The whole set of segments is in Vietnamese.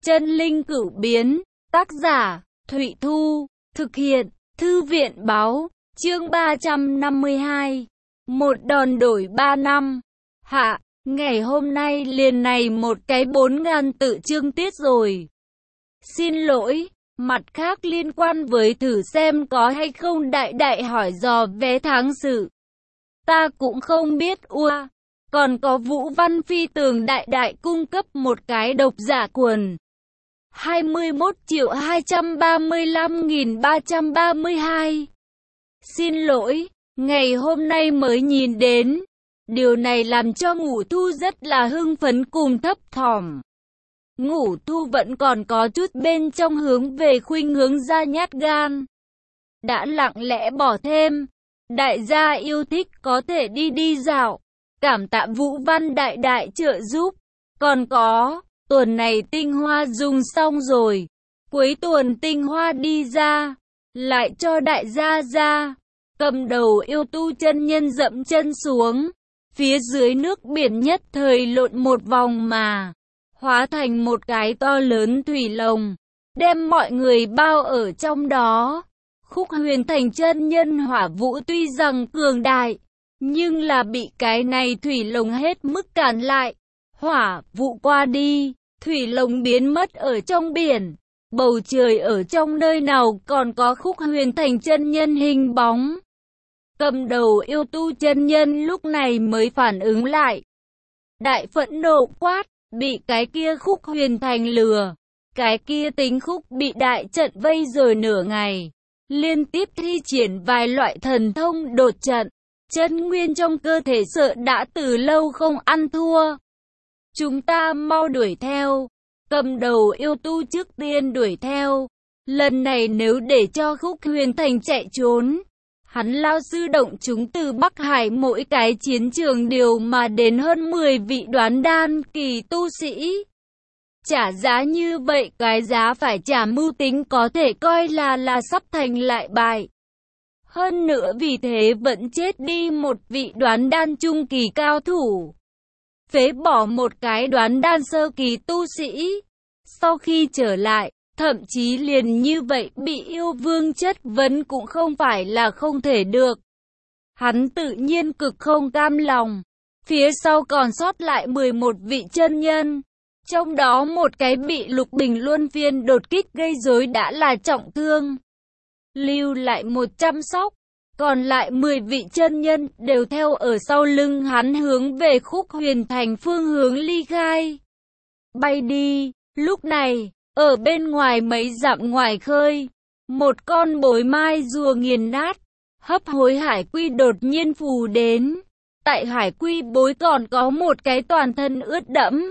Chân linh cửu biến, tác giả, Thụy Thu, thực hiện, Thư viện báo, chương 352. Một đòn đổi 3 năm. Hạ, ngày hôm nay liền này một cái 4.000 tự chương tiết rồi. Xin lỗi, mặt khác liên quan với thử xem có hay không đại đại hỏi dò vé tháng sự. Ta cũng không biết ua. Còn có Vũ Văn Phi Tường đại đại cung cấp một cái độc giả quần. 21.235.332. Xin lỗi, ngày hôm nay mới nhìn đến. Điều này làm cho Ngũ Thu rất là hưng phấn cùng thấp thỏm. Ngũ Thu vẫn còn có chút bên trong hướng về khuynh hướng ra nhát gan. Đã lặng lẽ bỏ thêm. Đại gia yêu thích có thể đi dạo. Cảm tạ Vũ Văn đại đại trợ giúp. Còn có, tuần này tinh hoa dùng xong rồi. Cuối tuần tinh hoa đi ra. Lại cho đại gia ra. Cầm đầu yêu tu chân nhân dậm chân xuống. Phía dưới nước biển nhất thời lộn một vòng mà. Hóa thành một cái to lớn thủy lồng. Đem mọi người bao ở trong đó. Khúc Huyền Thành chân nhân hỏa vũ tuy rằng cường đại. Nhưng là bị cái này thủy lồng hết mức cản lại. Hỏa vụ qua đi, thủy lồng biến mất ở trong biển. Bầu trời ở trong nơi nào còn có Khúc Huyền Thành chân nhân hình bóng. Cầm đầu yêu tu chân nhân lúc này mới phản ứng lại. Đại phẫn nộ quát, bị cái kia Khúc Huyền Thành lừa. Cái kia tính Khúc bị đại trận vây rồi nửa ngày. Liên tiếp thi triển vài loại thần thông đột trận. Chân nguyên trong cơ thể sợ đã từ lâu không ăn thua. Chúng ta mau đuổi theo. Cầm đầu yêu tu trước tiên đuổi theo. Lần này nếu để cho Khúc Huyền Thành chạy trốn, hắn lao sư động chúng từ Bắc Hải mỗi cái chiến trường điều mà đến hơn 10 vị đoán đan kỳ tu sĩ. Trả giá như vậy cái giá phải trả mưu tính có thể coi là sắp thành lại bại. Hơn nữa vì thế vẫn chết đi một vị đoán đan trung kỳ cao thủ. Phế bỏ một cái đoán đan sơ kỳ tu sĩ. Sau khi trở lại, thậm chí liền như vậy bị yêu vương chất vấn cũng không phải là không thể được. Hắn tự nhiên cực không cam lòng. Phía sau còn sót lại 11 vị chân nhân. Trong đó một cái bị Lục Bình luân phiên đột kích gây rối đã là trọng thương. Lưu lại 100 sóc. Còn lại 10 vị chân nhân đều theo ở sau lưng hắn hướng về Khúc Huyền Thành phương hướng ly khai. Bay đi, lúc này, ở bên ngoài mấy dặm ngoài khơi, một con bối mai rùa nghiền nát, hấp hối hải quy đột nhiên phù đến. Tại hải quy bối còn có một cái toàn thân ướt đẫm,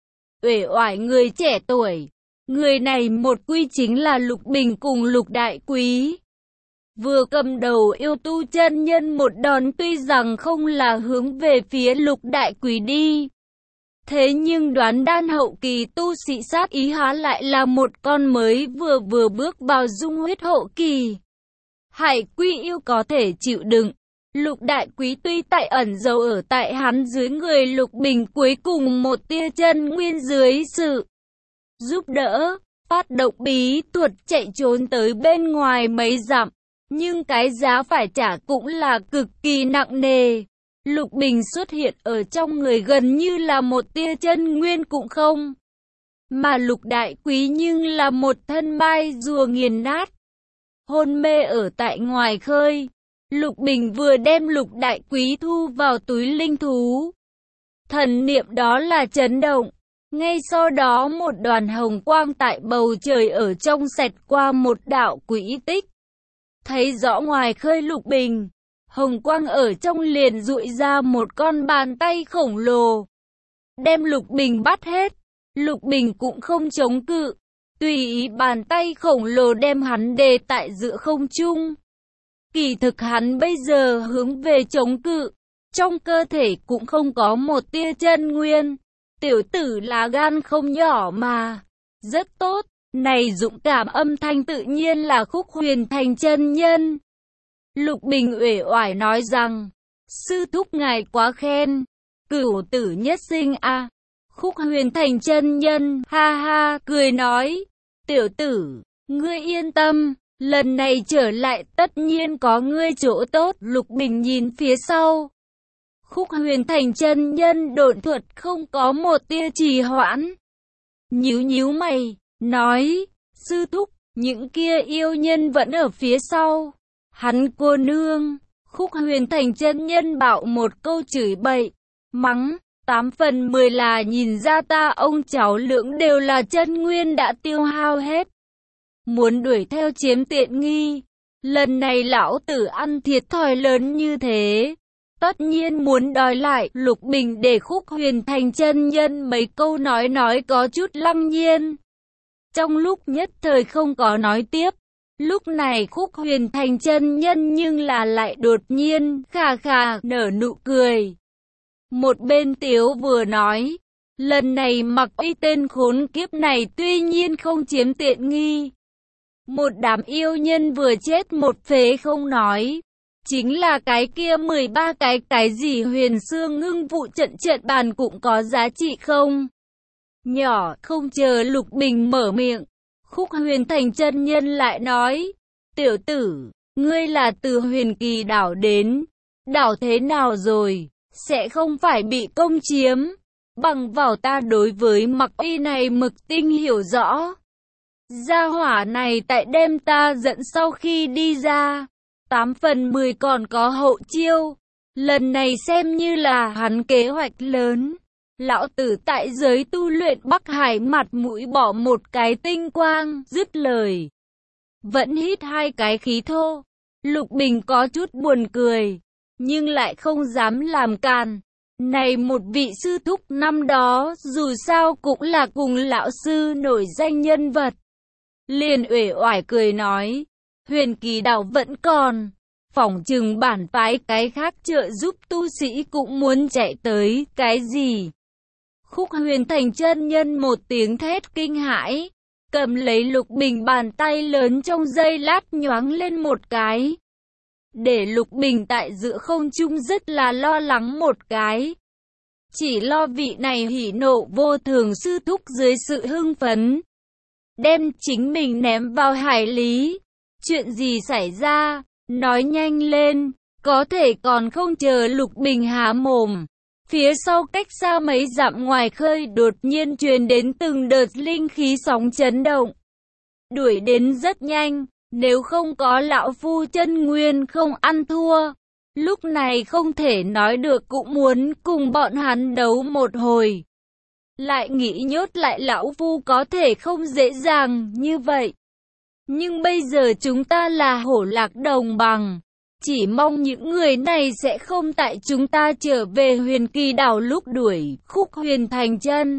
uể oải người trẻ tuổi. Người này một quy chính là Lục Bình cùng Lục Đại Quý. Vừa cầm đầu yêu tu chân nhân một đòn tuy rằng không là hướng về phía Lục Đại Quý đi. Thế nhưng đoán đan hậu kỳ tu sĩ sát ý há lại là một con mới vừa bước vào dung huyết hậu kỳ. Hải quy yêu có thể chịu đựng. Lục Đại Quý tuy tại ẩn giấu ở tại hắn dưới người Lục Bình cuối cùng một tia chân nguyên dưới sự giúp đỡ, phát động bí thuật chạy trốn tới bên ngoài mấy dặm. Nhưng cái giá phải trả cũng là cực kỳ nặng nề. Lục Bình xuất hiện ở trong người gần như là một tia chân nguyên cũng không. Mà Lục Đại Quý nhưng là một thân mai rùa nghiền nát. Hôn mê ở tại ngoài khơi. Lục Bình vừa đem Lục Đại Quý thu vào túi linh thú. Thần niệm đó là chấn động. Ngay sau đó một đoàn hồng quang tại bầu trời ở trong xẹt qua một đạo quỹ tích. Thấy rõ ngoài khơi Lục Bình, hồng quang ở trong liền dụi ra một con bàn tay khổng lồ. Đem Lục Bình bắt hết, Lục Bình cũng không chống cự, tùy ý bàn tay khổng lồ đem hắn đè tại giữa không trung. Kỳ thực hắn bây giờ hướng về chống cự, trong cơ thể cũng không có một tia chân nguyên. Tiểu tử là gan không nhỏ mà, rất tốt. Này dũng cảm âm thanh tự nhiên là Khúc Huyền Thành chân nhân. Lục Bình uể oải nói rằng, sư thúc ngài quá khen, cửu tử nhất sinh a. Khúc Huyền Thành chân nhân, ha ha, cười nói, tiểu tử, ngươi yên tâm, lần này trở lại tất nhiên có ngươi chỗ tốt. Lục Bình nhìn phía sau. Khúc Huyền Thành chân nhân độn thuật không có một tia trì hoãn. Nhíu nhíu mày, nói, sư thúc, những kia yêu nhân vẫn ở phía sau. Hắn cô nương. Khúc Huyền Thành chân nhân bảo một câu chửi bậy, mắng, 8 phần 10 là nhìn ra ta ông cháu lưỡng đều là chân nguyên đã tiêu hao hết. Muốn đuổi theo chiếm tiện nghi, lần này lão tử ăn thiệt thòi lớn như thế. Tất nhiên muốn đòi lại. Lục Bình để Khúc Huyền Thành chân nhân mấy câu nói có chút lăng nhiên. Trong lúc nhất thời không có nói tiếp. Lúc này Khúc Huyền Thành chân nhân nhưng là lại đột nhiên, khà khà, nở nụ cười. Một bên tiếu vừa nói, lần này Mặc Uy tên khốn kiếp này tuy nhiên không chiếm tiện nghi. Một đám yêu nhân vừa chết một phế không nói. Chính là cái kia 13 cái gì Huyền Xương Ngưng Vụ trận bàn cũng có giá trị không? Nhỏ, không chờ Lục Bình mở miệng. Khúc Huyền Thành chân nhân lại nói, tiểu tử, ngươi là từ Huyền Kỳ đảo đến, đảo thế nào rồi, sẽ không phải bị công chiếm, bằng vào ta đối với Mặc Uy này mực tinh hiểu rõ. Gia hỏa này tại đêm ta dẫn sau khi đi ra, 8 phần 10 còn có hậu chiêu, lần này xem như là hắn kế hoạch lớn. Lão tử tại giới tu luyện Bắc Hải mặt mũi bỏ một cái tinh quang, dứt lời. Vẫn hít 2 cái khí thô. Lục Bình có chút buồn cười, nhưng lại không dám làm càn. Này một vị sư thúc năm đó, dù sao cũng là cùng lão sư nổi danh nhân vật. Liền uể oải cười nói, Huyền Kỳ đảo vẫn còn, phỏng chừng bản phái cái khác trợ giúp tu sĩ cũng muốn chạy tới, cái gì? Khúc Huyền Thành chân nhân một tiếng thét kinh hãi, cầm lấy Lục Bình bàn tay lớn trong giây lát nhoáng lên một cái. Để Lục Bình tại giữa không trung rất là lo lắng một cái. Chỉ lo vị này hỉ nộ vô thường sư thúc dưới sự hưng phấn, đem chính mình ném vào hải lý. Chuyện gì xảy ra? Nói nhanh lên, có thể còn không chờ Lục Bình há mồm. Phía sau cách xa mấy dặm ngoài khơi đột nhiên truyền đến từng đợt linh khí sóng chấn động. Đuổi đến rất nhanh, nếu không có lão phu chân nguyên không ăn thua. Lúc này không thể nói được cũng muốn cùng bọn hắn đấu một hồi. Lại nghĩ nhốt lại lão phu có thể không dễ dàng như vậy. Nhưng bây giờ chúng ta là hổ lạc đồng bằng. Chỉ mong những người này sẽ không tại chúng ta trở về Huyền Kỳ đảo lúc đuổi. Khúc Huyền Thành chân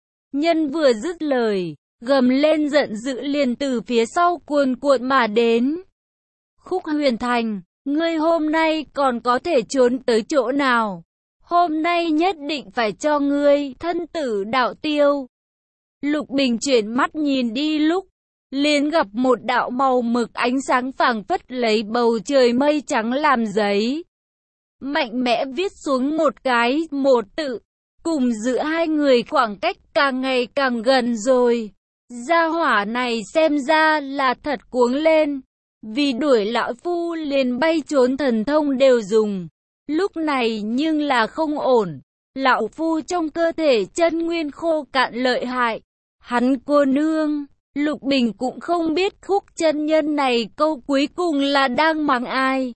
nhân vừa dứt lời, gầm lên giận dữ liền từ phía sau cuồn cuộn mà đến. Khúc Huyền Thành, ngươi hôm nay còn có thể trốn tới chỗ nào? Hôm nay nhất định phải cho ngươi thân tử đạo tiêu. Lục Bình chuyển mắt nhìn đi lúc, liền gặp một đạo màu mực ánh sáng phảng phất lấy bầu trời mây trắng làm giấy. Mạnh mẽ viết xuống một tự, cùng giữa hai người khoảng cách càng ngày càng gần rồi. Gia hỏa này xem ra là thật cuống lên, vì đuổi lão phu liền bay trốn thần thông đều dùng. Lúc này nhưng là không ổn, lão phu trong cơ thể chân nguyên khô cạn lợi hại. Hắn cô nương, Lục Bình cũng không biết Khúc chân nhân này câu cuối cùng là đang mắng ai.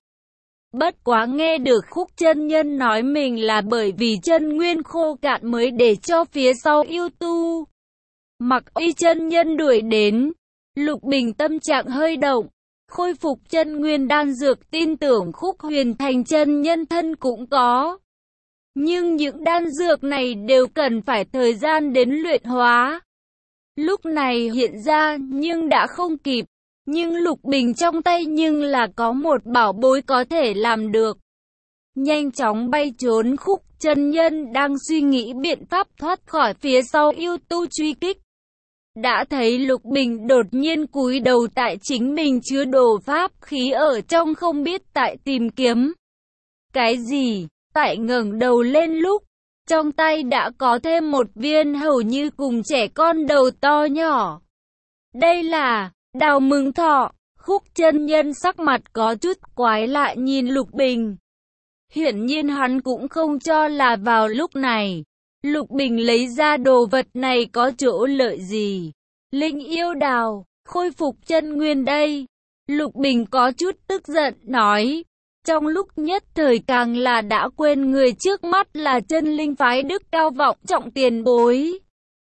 Bất quá nghe được Khúc chân nhân nói mình là bởi vì chân nguyên khô cạn mới để cho phía sau yêu tu Mặc Uy chân nhân đuổi đến. Lục Bình tâm trạng hơi động, khôi phục chân nguyên đan dược tin tưởng Khúc Huyền Thành chân nhân thân cũng có. Nhưng những đan dược này đều cần phải thời gian đến luyện hóa. Lúc này hiện ra nhưng đã không kịp. Nhưng Lục Bình trong tay nhưng là có một bảo bối có thể làm được. Nhanh chóng bay trốn. Khúc chân nhân đang suy nghĩ biện pháp thoát khỏi phía sau yêu tu truy kích. Đã thấy Lục Bình đột nhiên cúi đầu tại chính mình chứa đồ pháp khí ở trong không biết tại tìm kiếm cái gì. Tại ngẩng đầu lên lúc, trong tay đã có thêm một viên hầu như cùng trẻ con đầu to nhỏ. Đây là Đào Mừng Thọ. Khúc chân nhân sắc mặt có chút quái lạ nhìn Lục Bình. Hiển nhiên hắn cũng không cho là vào lúc này Lục Bình lấy ra đồ vật này có chỗ lợi gì. Linh yêu đào, khôi phục chân nguyên đây. Lục Bình có chút tức giận nói. Trong lúc nhất thời càng là đã quên người trước mắt là chân linh phái đức cao vọng trọng tiền bối.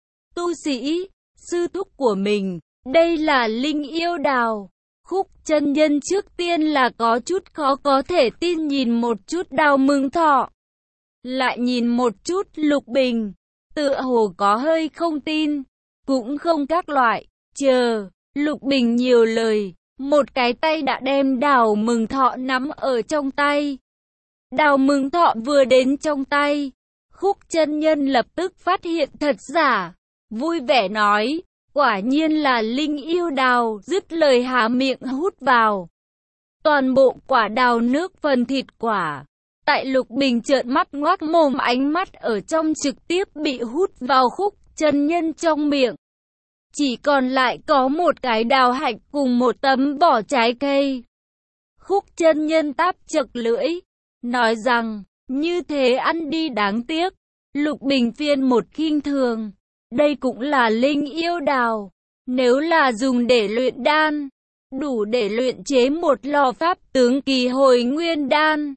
Tu sĩ, sư thúc của mình, đây là linh yêu đào. Khúc chân nhân trước tiên là có chút khó có thể tin nhìn một chút Đào Mừng Thọ. Lại nhìn một chút Lục Bình, tựa hồ có hơi không tin, cũng không các loại, chờ, Lục Bình nhiều lời, một cái tay đã đem Đào Mừng Thọ nắm ở trong tay. Đào Mừng Thọ vừa đến trong tay, Khúc chân nhân lập tức phát hiện thật giả, vui vẻ nói, quả nhiên là linh yêu đào, dứt lời há miệng hút vào. Toàn bộ quả đào nước phần thịt quả. Tại Lục Bình trợn mắt ngoác mồm ánh mắt ở trong trực tiếp bị hút vào Khúc chân nhân trong miệng. Chỉ còn lại có một cái đào hạch cùng một tấm vỏ trái cây. Khúc chân nhân táp chật lưỡi, nói rằng, như thế ăn đi đáng tiếc. Lục Bình phiên một khinh thường. Đây cũng là linh yêu đào. Nếu là dùng để luyện đan, đủ để luyện chế một lò pháp tướng kỳ hồi nguyên đan.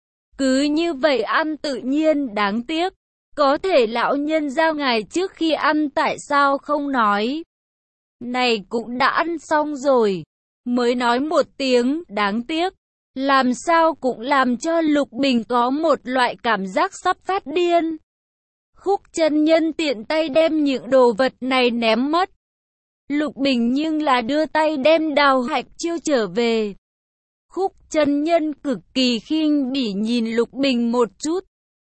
Cứ như vậy ăn tự nhiên đáng tiếc. Có thể lão nhân ra ngài trước khi ăn tại sao không nói. Này cũng đã ăn xong rồi. Mới nói một tiếng đáng tiếc. Làm sao cũng làm cho Lục Bình có một loại cảm giác sắp phát điên. Khúc chân nhân tiện tay đem những đồ vật này ném mất. Lục Bình nhưng là đưa tay đem đào hạch chiêu trở về. Khúc chân nhân cực kỳ khinh bỉ nhìn Lục Bình một chút.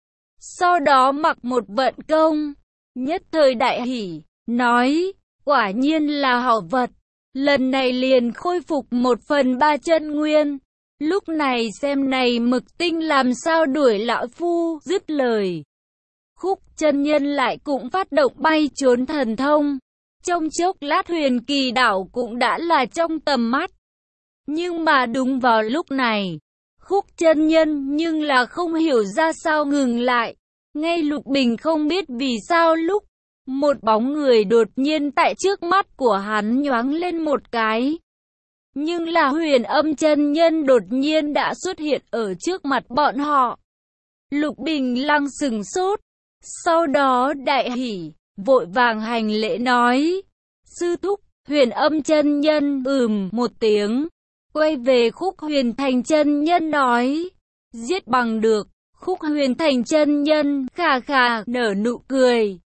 Sau đó mặc một vận công. Nhất thời đại hỉ, nói, quả nhiên là hảo vật. Lần này liền khôi phục 1/3 chân nguyên. Lúc này xem này mực tinh làm sao đuổi lão phu, dứt lời. Khúc chân nhân lại cũng phát động bay trốn thần thông. Trong chốc lát Huyền Kỳ đảo cũng đã là trong tầm mắt. Nhưng mà đúng vào lúc này, Khúc chân nhân nhưng là không hiểu ra sao ngừng lại. Ngay Lục Bình không biết vì sao lúc một bóng người đột nhiên tại trước mắt của hắn nhoáng lên một cái. Nhưng là Huyền Âm chân nhân đột nhiên đã xuất hiện ở trước mặt bọn họ. Lục Bình lăng sừng sốt. Sau đó đại hỉ, vội vàng hành lễ nói. Sư thúc, Huyền Âm chân nhân một tiếng. Quay về Khúc Huyền Thành chân nhân nói. Giết bằng được. Khúc Huyền Thành chân nhân khà khà nở nụ cười.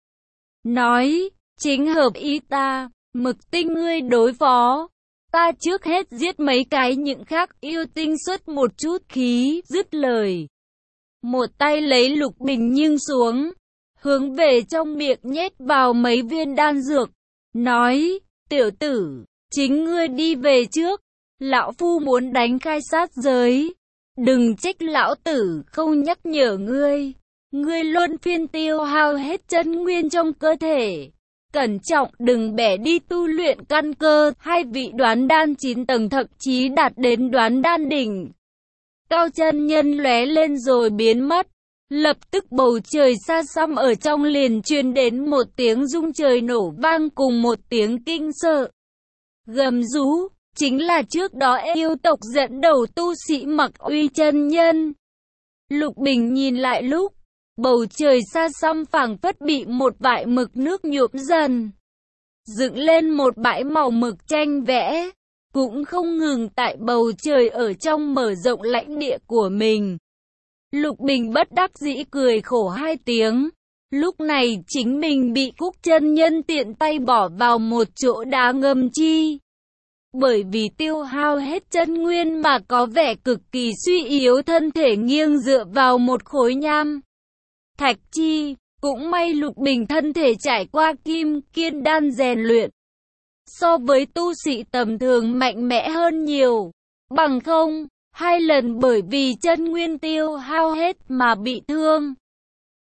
Nói, chính hợp ý ta, mực tinh ngươi đối phó. Ta trước hết giết mấy cái những khác yêu tinh xuất một chút khí, dứt lời. Một tay lấy Lục Bình nhưng xuống, hướng về trong miệng nhét vào mấy viên đan dược. Nói, tiểu tử, chính ngươi đi về trước, lão phu muốn đánh khai sát giới. Đừng trách lão tử không nhắc nhở ngươi. Ngươi luôn phiên tiêu hao hết chân nguyên trong cơ thể. Cẩn trọng đừng bẻ đi tu luyện căn cơ. Hai vị đoán đan 9 tầng thậm chí đạt đến đoán đan đỉnh. Cao chân nhân lóe lên rồi biến mất. Lập tức bầu trời xa xăm ở trong liền truyền đến một tiếng rung trời nổ vang cùng một tiếng kinh sợ. Gầm rú. Chính là trước đó yêu tộc dẫn đầu tu sĩ Mặc Uy chân nhân. Lục Bình nhìn lại lúc, bầu trời xa xăm phảng phất bị một vại mực nước nhuộm dần. Dựng lên một bãi màu mực tranh vẽ, cũng không ngừng tại bầu trời ở trong mở rộng lãnh địa của mình. Lục Bình bất đắc dĩ cười khổ 2 tiếng. Lúc này chính mình bị Khúc chân nhân tiện tay bỏ vào một chỗ đá ngầm chi. Bởi vì tiêu hao hết chân nguyên mà có vẻ cực kỳ suy yếu thân thể nghiêng dựa vào một khối nham thạch chi, cũng may Lục Bình thân thể trải qua kim kiên đan rèn luyện. So với tu sĩ tầm thường mạnh mẽ hơn nhiều, bằng không, 2 lần bởi vì chân nguyên tiêu hao hết mà bị thương.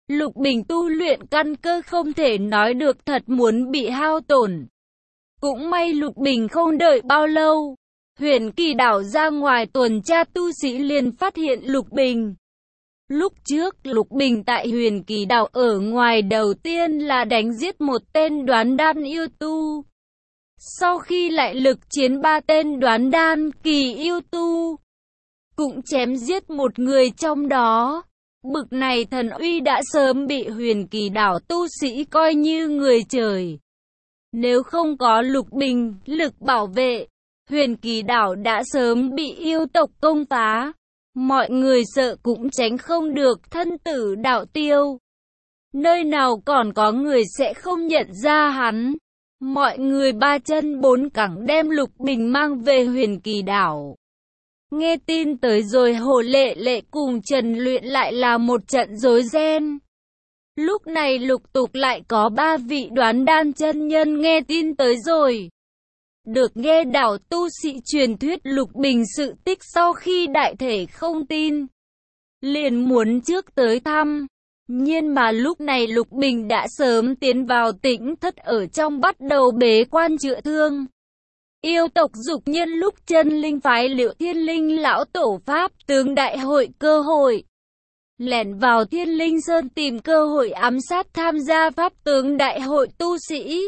Lục Bình tu luyện căn cơ không thể nói được, thật muốn bị hao tổn. Cũng may Lục Bình không đợi bao lâu. Huyền Kỳ đảo ra ngoài tuần tra, tu sĩ liền phát hiện Lục Bình. Lúc trước Lục Bình tại Huyền Kỳ đảo ở ngoài đầu tiên là đánh giết một tên đoán đan yêu tu. Sau khi lại lực chiến 3 tên đoán đan kỳ yêu tu, cũng chém giết một người trong đó. Bực này thần uy đã sớm bị Huyền Kỳ đảo tu sĩ coi như người trời. Nếu không có Lục Bình lực bảo vệ, Huyền Kỳ đảo đã sớm bị yêu tộc công phá. Mọi người sợ cũng tránh không được, thân tử đạo tiêu. Nơi nào còn có người sẽ không nhận ra hắn. Mọi người 3 chân 4 cẳng đem Lục Bình mang về Huyền Kỳ đảo. Nghe tin tới rồi, Hồ Lệ Lệ cùng Trần Luyện lại là một trận rối ren. Lúc này lục tục lại có 3 vị đoán đan chân nhân nghe tin tới rồi. Được nghe đảo tu sĩ truyền thuyết Lục Bình sự tích, sau khi đại thể không tin, liền muốn trước tới thăm. Nhưng mà lúc này Lục Bình đã sớm tiến vào tĩnh thất ở trong bắt đầu bế quan chữa thương. Yêu tộc dục nhân lúc chân linh phái Liệu Thiên Linh lão tổ pháp tướng đại hội cơ hội, lẻn vào Thiên Linh Sơn tìm cơ hội ám sát tham gia pháp tướng đại hội tu sĩ.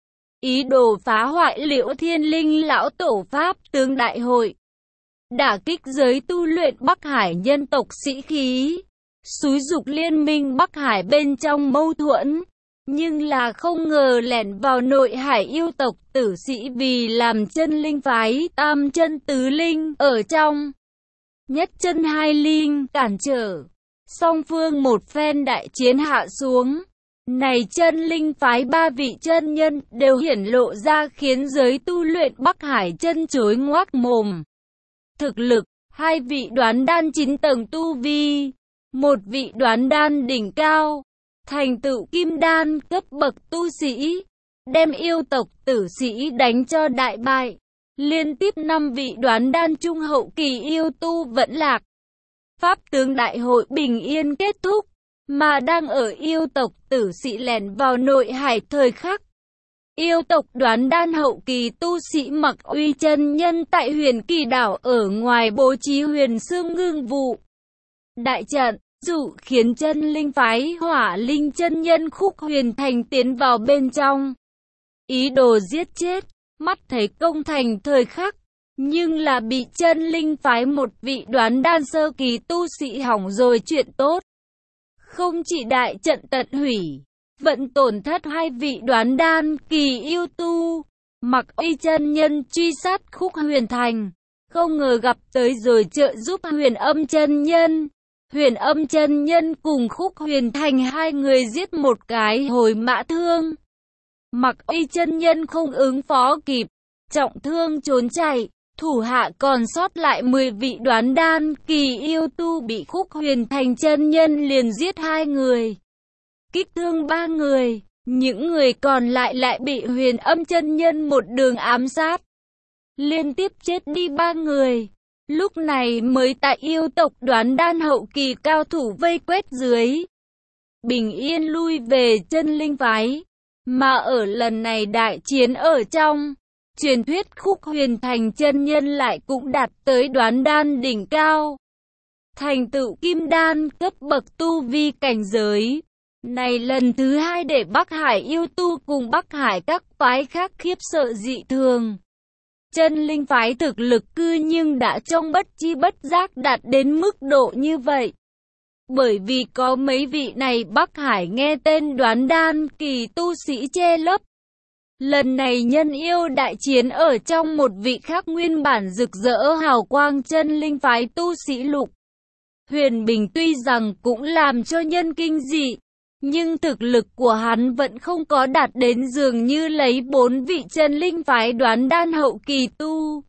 Ý đồ phá hoại Liễu Thiên Linh lão tổ pháp tướng đại hội, đả kích giới tu luyện Bắc Hải nhân tộc sĩ khí, xúi giục liên minh Bắc Hải bên trong mâu thuẫn. Nhưng là không ngờ lẻn vào nội hải yêu tộc tử sĩ, vì làm chân linh phái tam chân tứ linh ở trong, nhất chân hai linh cản trở. Song phương một phen đại chiến hạ xuống, này chân linh phái 3 vị chân nhân đều hiển lộ ra, khiến giới tu luyện Bắc Hải chân chối ngoác mồm. Thực lực, 2 vị đoán đan 9 tầng tu vi, 1 vị đoán đan đỉnh cao, thành tựu kim đan cấp bậc tu sĩ, đem yêu tộc tử sĩ đánh cho đại bại. Liên tiếp 5 vị đoán đan trung hậu kỳ yêu tu vẫn lạc. Pháp tướng đại hội bình yên kết thúc, mà đang ở yêu tộc tử sĩ lẻn vào nội hải thời khắc, yêu tộc đoán đan hậu kỳ tu sĩ Mặc Uy chân nhân tại Huyền Kỳ đảo ở ngoài bố trí Huyền Xương Ngưng Vụ đại trận, dụ khiến chân linh phái Hỏa Linh chân nhân Khúc Huyền Thành tiến vào bên trong, ý đồ giết chết. Mắt thấy công thành thời khắc, nhưng là bị chân linh phái một vị đoán đan sơ kỳ tu sĩ hỏng rồi chuyện tốt. Không chỉ đại trận tận hủy, vẫn tổn thất 2 vị đoán đan kỳ yêu tu. Mặc Uy chân nhân truy sát Khúc Huyền Thành, không ngờ gặp tới rồi trợ giúp Huyền Âm chân nhân. Huyền Âm chân nhân cùng Khúc Huyền Thành 2 người giết một cái hồi mã thương. Mặc Uy chân nhân không ứng phó kịp, trọng thương trốn chạy. Thủ hạ còn sót lại 10 vị đoán đan kỳ yêu tu bị Khúc Huyền Thành chân nhân liền giết 2 người, kích thương 3 người. Những người còn lại lại bị Huyền Âm chân nhân một đường ám sát, liên tiếp chết đi 3 người. Lúc này mới tại yêu tộc đoán đan hậu kỳ cao thủ vây quét dưới, bình yên lui về chân linh phái. Mà ở lần này đại chiến ở trong, truyền thuyết Khúc Huyền Thành chân nhân lại cũng đạt tới đoán đan đỉnh cao, thành tựu kim đan cấp bậc tu vi cảnh giới. Này lần thứ 2 để Bắc Hải yêu tu cùng Bắc Hải các phái khác khiếp sợ dị thường. Chân linh phái thực lực cư nhưng đã trong bất chi bất giác đạt đến mức độ như vậy. Bởi vì có mấy vị này Bắc Hải nghe tên đoán đan kỳ tu sĩ che lấp. Lần này nhân yêu đại chiến ở trong, một vị khác nguyên bản rực rỡ hào quang chân linh phái tu sĩ Lục Huyền Bình tuy rằng cũng làm cho nhân kinh dị, nhưng thực lực của hắn vẫn không có đạt đến dường như lấy 4 vị chân linh phái đoán đan hậu kỳ tu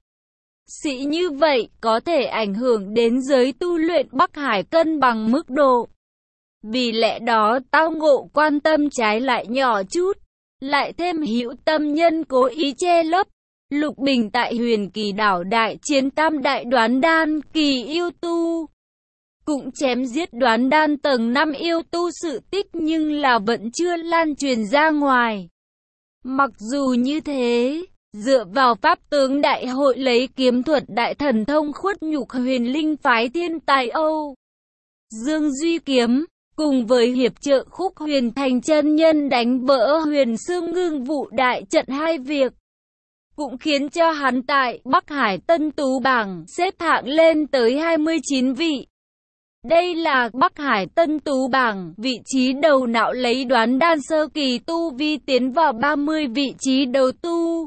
sĩ như vậy, có thể ảnh hưởng đến giới tu luyện Bắc Hải cân bằng mức độ. Vì lẽ đó tao ngộ quan tâm trái lại nhỏ chút, lại thêm hữu tâm nhân cố ý che lấp. Lục Bình tại Huyền Kỳ đảo đại chiến tam đại đoán đan kỳ yêu tu, cũng chém giết Đoán Đan tầng 5 yêu tu sự tích nhưng là vẫn chưa lan truyền ra ngoài. Mặc dù như thế, dựa vào pháp tướng đại hội lấy kiếm thuật đại thần thông khuất nhục huyền linh phái thiên tài Âu Dương Duy Kiếm, cùng với hiệp trợ Khúc Huyền Thành chân nhân đánh vỡ Huyền Xương Ngưng Vụ đại trận hai việc, cũng khiến cho hắn tại Bắc Hải Tân Tú bảng xếp hạng lên tới 29 vị. Đây là Bắc Hải Tân Tú bảng, vị trí đầu não lấy Đoán Đan sơ kỳ tu vi tiến vào 30 vị trí đầu tu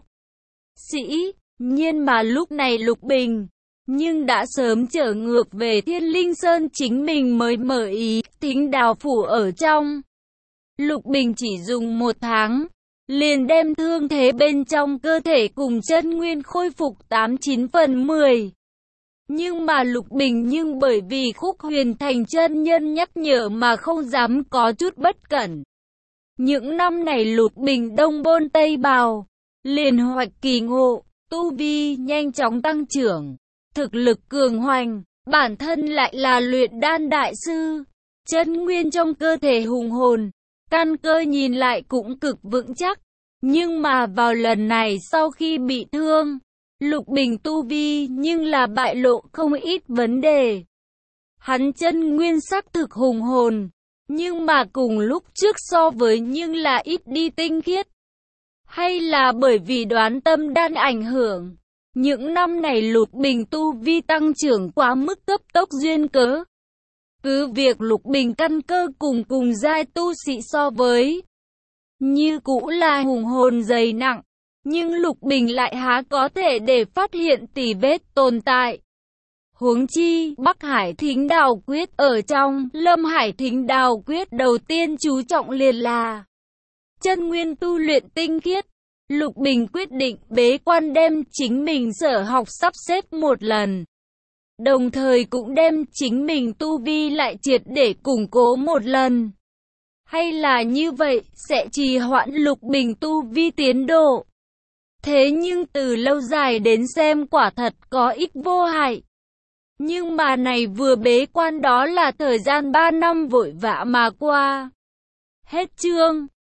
sĩ. Nhiên mà lúc này Lục Bình nhưng đã sớm trở ngược về Thiên Linh Sơn, chính mình mới mở ý Thính Đào phủ ở trong. Lục Bình chỉ dùng 1 tháng, liền đem thương thế bên trong cơ thể cùng chân nguyên khôi phục 89 phần 10. Nhưng mà Lục Bình bởi vì Khúc Huyền Thành chân nhân nhắc nhở mà không dám có chút bất cẩn. Những năm này Lục Bình đông bôn tây bào, liền hoạch kỳ ngộ, tu vi nhanh chóng tăng trưởng, thực lực cường hoành, bản thân lại là luyện đan đại sư, chân nguyên trong cơ thể hùng hồn, căn cơ nhìn lại cũng cực vững chắc. Nhưng mà vào lần này sau khi bị thương, Lục Bình tu vi nhưng là bại lộ không ít vấn đề. Hắn chân nguyên sắc thực hùng hồn, nhưng mà cùng lúc trước so với nhưng là ít đi tinh khiết. Hay là bởi vì đoán tâm đan ảnh hưởng, những năm này Lục Bình tu vi tăng trưởng quá mức cấp tốc duyên cớ. Cứ việc Lục Bình căn cơ cùng giai tu sĩ so với như cũ là hùng hồn dày nặng, nhưng Lục Bình lại há có thể để phát hiện tỉ vết tồn tại. Huống chi, Bắc Hải Thính Đào Quyết ở trong, Lâm Hải Thính Đào Quyết đầu tiên chú trọng liền là chân nguyên tu luyện tinh khiết. Lục Bình quyết định bế quan đem chính mình sở học sắp xếp một lần, đồng thời cũng đem chính mình tu vi lại triệt để củng cố một lần. Hay là như vậy, sẽ trì hoãn Lục Bình tu vi tiến độ. Thế nhưng từ lâu dài đến xem quả thật có ít vô hại. Nhưng mà này vừa bế quan đó là thời gian 3 năm vội vã mà qua. Hết chương.